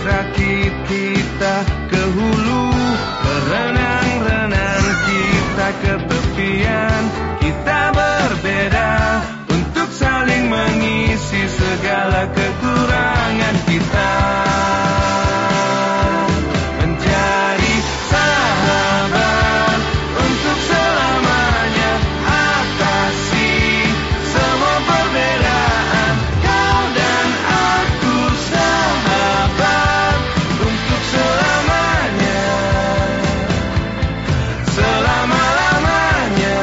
rakit kita ke hulu, berenang-renang kita ke tepian. Kita berbeda untuk saling mengisi segala kekurangan kita. Menjadi sahabat untuk selamanya, atasi semua perbedaan. Kau dan aku sahabat untuk selamanya, selama-lamanya.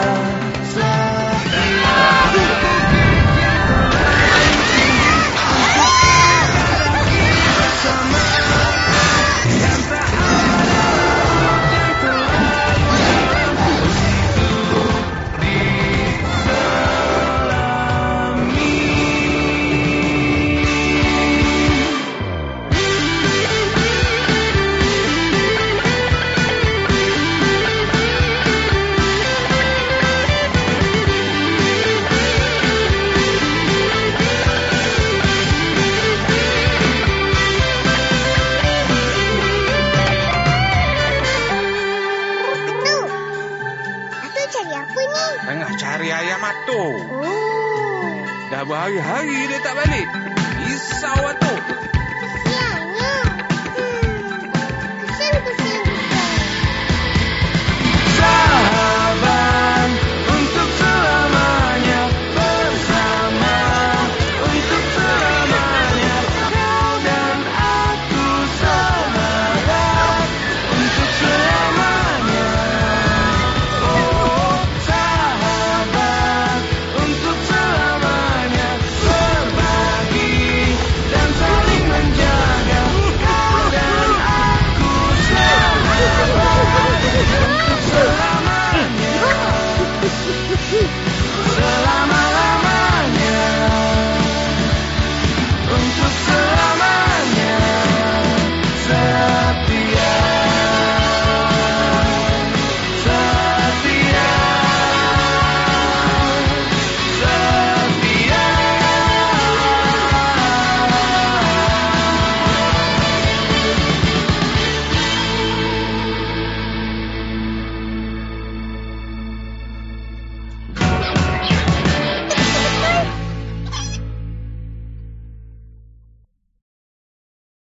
Cari apa ni? Tengah cari ayam atu. Oh. Dah berhari-hari dia tak balik. Risau atu.